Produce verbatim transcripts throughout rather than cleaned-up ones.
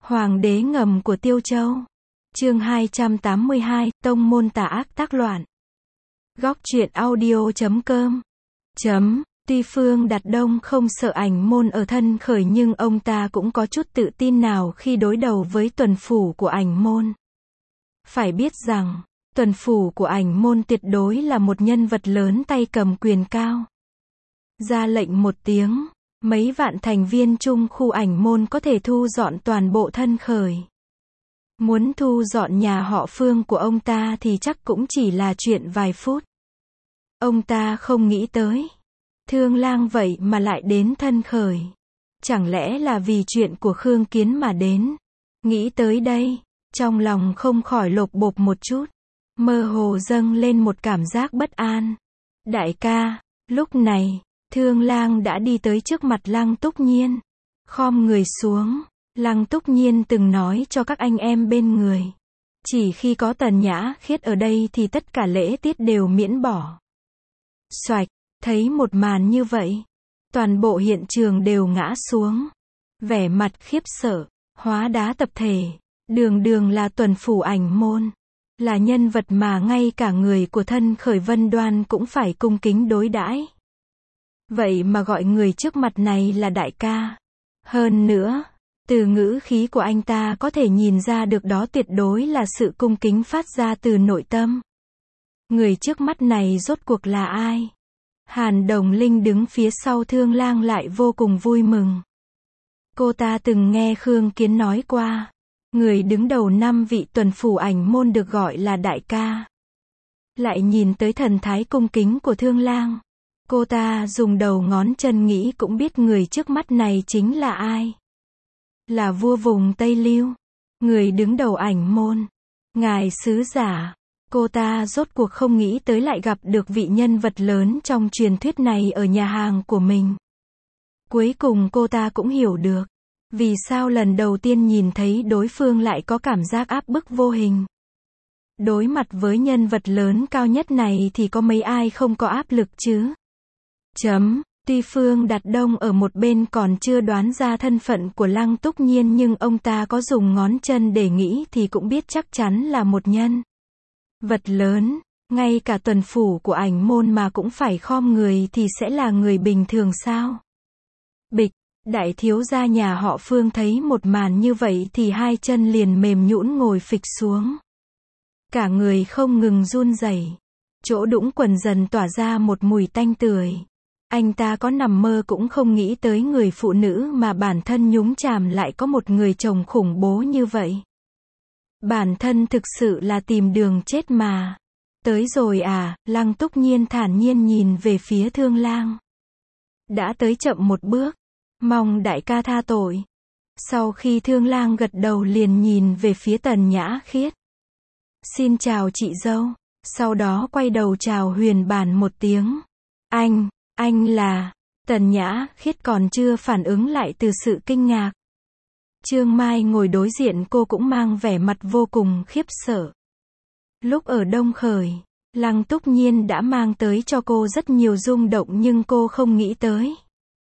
Hoàng đế ngầm của Tiêu Châu. Chương hai trăm tám mươi hai, Tông môn tà ác tác loạn. Góc truyện audio chấm com. Chấm, tuy Phương Đạt Đông không sợ ảnh môn ở thân khởi nhưng ông ta cũng có chút tự tin nào khi đối đầu với tuần phủ của ảnh môn. Phải biết rằng, tuần phủ của ảnh môn tuyệt đối là một nhân vật lớn tay cầm quyền cao. Ra lệnh một tiếng, mấy vạn thành viên chung khu ảnh môn có thể thu dọn toàn bộ thân khởi. Muốn thu dọn nhà họ Phương của ông ta thì chắc cũng chỉ là chuyện vài phút. Ông ta không nghĩ tới. Thương Lang vậy mà lại đến thân khởi. Chẳng lẽ là vì chuyện của Khương Kiến mà đến? Nghĩ tới đây, trong lòng không khỏi lột bột một chút. Mơ hồ dâng lên một cảm giác bất an. Đại ca, lúc này, Thương Lang đã đi tới trước mặt Lăng Túc Nhiên. Khom người xuống, Lăng Túc Nhiên từng nói cho các anh em bên người. Chỉ khi có Tần Nhã Khiết ở đây thì tất cả lễ tiết đều miễn bỏ. Xoạch, thấy một màn như vậy. Toàn bộ hiện trường đều ngã xuống. Vẻ mặt khiếp sợ, hóa đá tập thể. Đường đường là tuần phủ ảnh môn. Là nhân vật mà ngay cả người của thân khởi Vân Đoan cũng phải cung kính đối đãi. Vậy mà gọi người trước mặt này là đại ca. Hơn nữa, từ ngữ khí của anh ta có thể nhìn ra được đó tuyệt đối là sự cung kính phát ra từ nội tâm. Người trước mắt này rốt cuộc là ai? Hàn Đồng Linh đứng phía sau Thương Lang lại vô cùng vui mừng. Cô ta từng nghe Khương Kiến nói qua, người đứng đầu năm vị tuần phủ ảnh môn được gọi là đại ca. Lại nhìn tới thần thái cung kính của Thương Lang. Cô ta dùng đầu ngón chân nghĩ cũng biết người trước mắt này chính là ai. Là vua vùng Tây Lưu. Người đứng đầu ảnh môn. Ngài sứ giả. Cô ta rốt cuộc không nghĩ tới lại gặp được vị nhân vật lớn trong truyền thuyết này ở nhà hàng của mình. Cuối cùng cô ta cũng hiểu được. Vì sao lần đầu tiên nhìn thấy đối phương lại có cảm giác áp bức vô hình. Đối mặt với nhân vật lớn cao nhất này thì có mấy ai không có áp lực chứ? Chấm, tuy Phương Đạt Đông ở một bên còn chưa đoán ra thân phận của Lăng Túc Nhiên nhưng ông ta có dùng ngón chân để nghĩ thì cũng biết chắc chắn là một nhân vật lớn, ngay cả tuần phủ của ảnh môn mà cũng phải khom người thì sẽ là người bình thường sao? Bịch, đại thiếu gia nhà họ Phương thấy một màn như vậy thì hai chân liền mềm nhũn ngồi phịch xuống. Cả người không ngừng run rẩy, chỗ đũng quần dần tỏa ra một mùi tanh tưởi. Anh ta có nằm mơ cũng không nghĩ tới người phụ nữ mà bản thân nhúng chàm lại có một người chồng khủng bố như vậy. Bản thân thực sự là tìm đường chết mà. Tới rồi à, Lăng Túc Nhiên thản nhiên nhìn về phía Thương Lang. Đã tới chậm một bước. Mong đại ca tha tội. Sau khi Thương Lang gật đầu liền nhìn về phía Tần Nhã Khiết. Xin chào chị dâu. Sau đó quay đầu chào Huyền Bản một tiếng. Anh, anh là... Tần Nhã Khiết còn chưa phản ứng lại từ sự kinh ngạc. Trương Mai ngồi đối diện cô cũng mang vẻ mặt vô cùng khiếp sợ. Lúc ở Đông Khởi, Lăng Túc Nhiên đã mang tới cho cô rất nhiều rung động nhưng cô không nghĩ tới.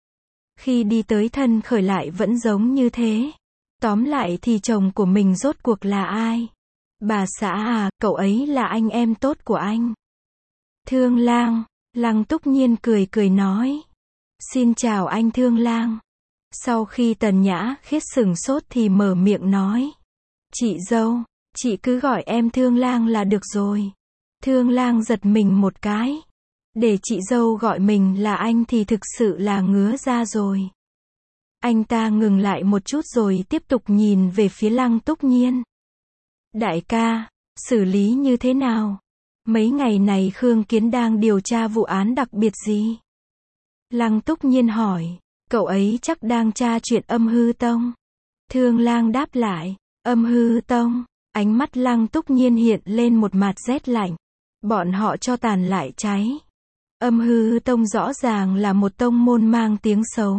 Khi đi tới thân khởi lại vẫn giống như thế. Tóm lại thì chồng của mình rốt cuộc là ai? Bà xã à, cậu ấy là anh em tốt của anh. Thương Lang, Lăng Túc Nhiên cười cười nói. Xin chào anh Thương Lang. Sau khi Tần Nhã Khiết sửng sốt thì mở miệng nói. Chị dâu, chị cứ gọi em Thương Lang là được rồi. Thương Lang giật mình một cái. Để chị dâu gọi mình là anh thì thực sự là ngứa ra rồi. Anh ta ngừng lại một chút rồi tiếp tục nhìn về phía Lăng Túc Nhiên. Đại ca, xử lý như thế nào? Mấy ngày này Khương Kiến đang điều tra vụ án đặc biệt gì? Lăng Túc Nhiên hỏi. Cậu ấy chắc đang tra chuyện Âm Hư Tông. Thương Lang đáp lại. Âm Hư Tông. Ánh mắt Lăng Túc Nhiên hiện lên một mặt rét lạnh. Bọn họ cho tàn lại cháy. Âm Hư Tông rõ ràng là một tông môn mang tiếng xấu.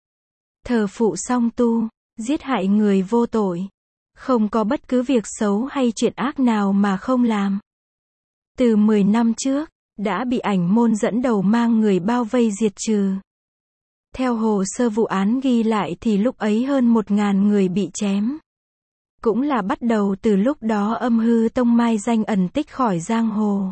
Thờ phụ song tu, giết hại người vô tội. Không có bất cứ việc xấu hay chuyện ác nào mà không làm. Từ mười năm trước, đã bị ảnh môn dẫn đầu mang người bao vây diệt trừ. Theo hồ sơ vụ án ghi lại thì lúc ấy hơn một ngàn người bị chém. Cũng là bắt đầu từ lúc đó Âm Hư Tông mai danh ẩn tích khỏi giang hồ.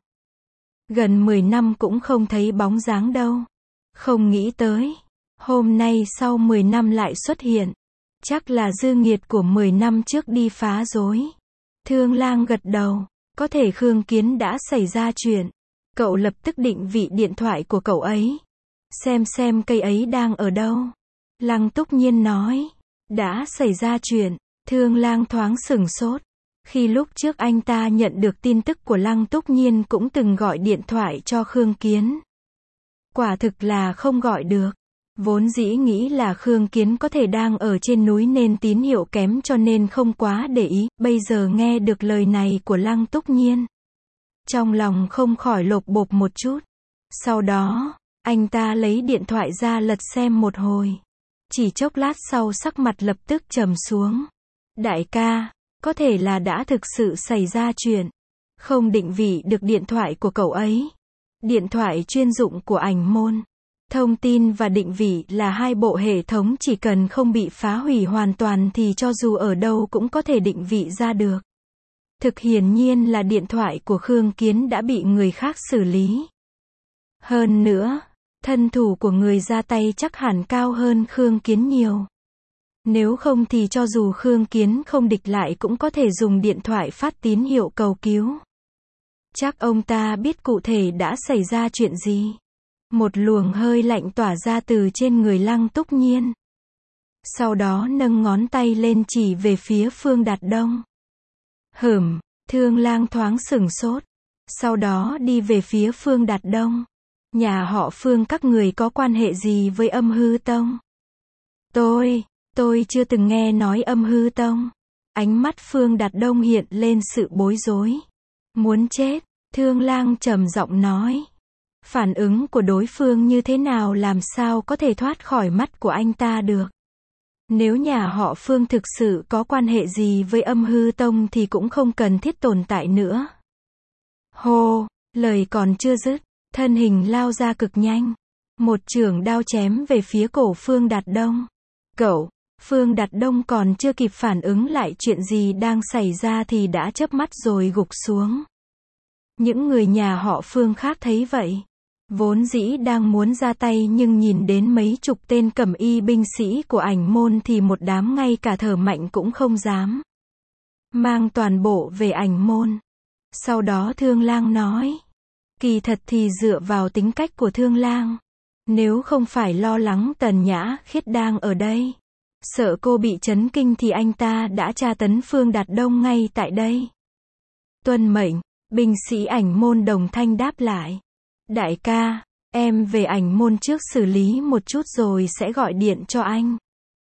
Gần mười năm cũng không thấy bóng dáng đâu. Không nghĩ tới, hôm nay sau mười năm lại xuất hiện. Chắc là dư nghiệt của mười năm trước đi phá rối. Thương Lang gật đầu, có thể Khương Kiến đã xảy ra chuyện. Cậu lập tức định vị điện thoại của cậu ấy. Xem xem cây ấy đang ở đâu. Lăng Túc Nhiên nói, đã xảy ra chuyện. Thương Lang thoáng sửng sốt. Khi lúc trước anh ta nhận được tin tức của Lăng Túc Nhiên cũng từng gọi điện thoại cho Khương Kiến. Quả thực là không gọi được. Vốn dĩ nghĩ là Khương Kiến có thể đang ở trên núi nên tín hiệu kém cho nên không quá để ý, bây giờ nghe được lời này của Lăng Túc Nhiên. Trong lòng không khỏi lột bột một chút. Sau đó, anh ta lấy điện thoại ra lật xem một hồi. Chỉ chốc lát sau sắc mặt lập tức trầm xuống. Đại ca, có thể là đã thực sự xảy ra chuyện. Không định vị được điện thoại của cậu ấy. Điện thoại chuyên dụng của ảnh môn. Thông tin và định vị là hai bộ hệ thống chỉ cần không bị phá hủy hoàn toàn thì cho dù ở đâu cũng có thể định vị ra được. Thực hiển nhiên là điện thoại của Khương Kiến đã bị người khác xử lý. Hơn nữa, thân thủ của người ra tay chắc hẳn cao hơn Khương Kiến nhiều. Nếu không thì cho dù Khương Kiến không địch lại cũng có thể dùng điện thoại phát tín hiệu cầu cứu. Chắc ông ta biết cụ thể đã xảy ra chuyện gì. Một luồng hơi lạnh tỏa ra từ trên người Lăng Túc Nhiên. Sau đó nâng ngón tay lên chỉ về phía Phương Đạt Đông. Hửm, Thương Lang thoáng sửng sốt. Sau đó đi về phía Phương Đạt Đông. Nhà họ Phương các người có quan hệ gì với Âm Hư Tông? Tôi, tôi chưa từng nghe nói Âm Hư Tông. Ánh mắt Phương Đạt Đông hiện lên sự bối rối. Muốn chết, Thương Lang trầm giọng nói. Phản ứng của đối phương như thế nào làm sao có thể thoát khỏi mắt của anh ta được. Nếu nhà họ Phương thực sự có quan hệ gì với Âm Hư Tông thì cũng không cần thiết tồn tại nữa. Hô, lời còn chưa dứt, thân hình lao ra cực nhanh. Một chưởng đao chém về phía cổ Phương Đạt Đông. Cậu, Phương Đạt Đông còn chưa kịp phản ứng lại chuyện gì đang xảy ra thì đã chớp mắt rồi gục xuống. Những người nhà họ Phương khác thấy vậy. Vốn dĩ đang muốn ra tay nhưng nhìn đến mấy chục tên cẩm y binh sĩ của ảnh môn thì một đám ngay cả thở mạnh cũng không dám. Mang toàn bộ về ảnh môn. Sau đó Thương Lang nói. Kỳ thật thì dựa vào tính cách của Thương Lang. Nếu không phải lo lắng Tần Nhã Khiết đang ở đây. Sợ cô bị chấn kinh thì anh ta đã tra tấn Phương Đạt Đông ngay tại đây. Tuân mệnh, binh sĩ ảnh môn đồng thanh đáp lại. Đại ca, em về ảnh môn trước xử lý một chút rồi sẽ gọi điện cho anh.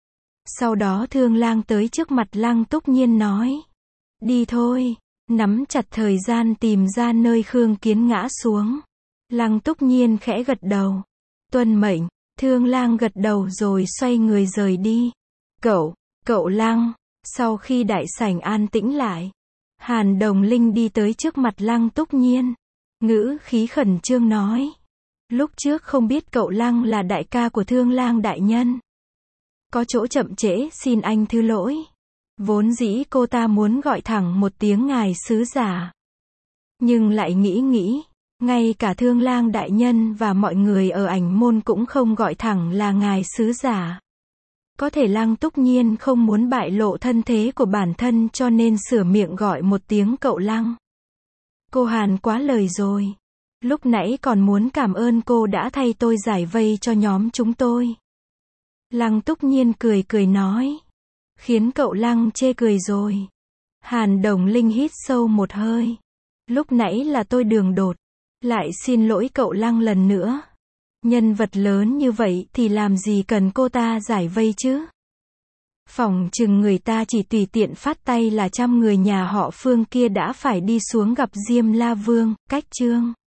Sau đó Thương Lang tới trước mặt Lăng Túc Nhiên nói. Đi thôi, nắm chặt thời gian tìm ra nơi Khương Kiến ngã xuống. Lăng Túc Nhiên khẽ gật đầu. Tuân mệnh, Thương Lang gật đầu rồi xoay người rời đi. Cậu, cậu Lăng, sau khi đại sảnh an tĩnh lại. Hàn Đồng Linh đi tới trước mặt Lăng Túc Nhiên. Ngữ khí khẩn trương nói. Lúc trước không biết cậu Lăng là đại ca của Thương Lang đại nhân. Có chỗ chậm trễ xin anh thứ lỗi. Vốn dĩ cô ta muốn gọi thẳng một tiếng ngài sứ giả. Nhưng lại nghĩ nghĩ. Ngay cả Thương Lang đại nhân và mọi người ở ảnh môn cũng không gọi thẳng là ngài sứ giả. Có thể Lăng Túc Nhiên không muốn bại lộ thân thế của bản thân cho nên sửa miệng gọi một tiếng cậu Lăng. Cô Hàn quá lời rồi. Lúc nãy còn muốn cảm ơn cô đã thay tôi giải vây cho nhóm chúng tôi. Lăng Túc Nhiên cười cười nói. Khiến cậu Lăng chê cười rồi. Hàn Đồng Linh hít sâu một hơi. Lúc nãy là tôi đường đột. Lại xin lỗi cậu Lăng lần nữa. Nhân vật lớn như vậy thì làm gì cần cô ta giải vây chứ? Phỏng chừng người ta chỉ tùy tiện phát tay là trăm người nhà họ Phương kia đã phải đi xuống gặp Diêm La Vương, Cách Trương.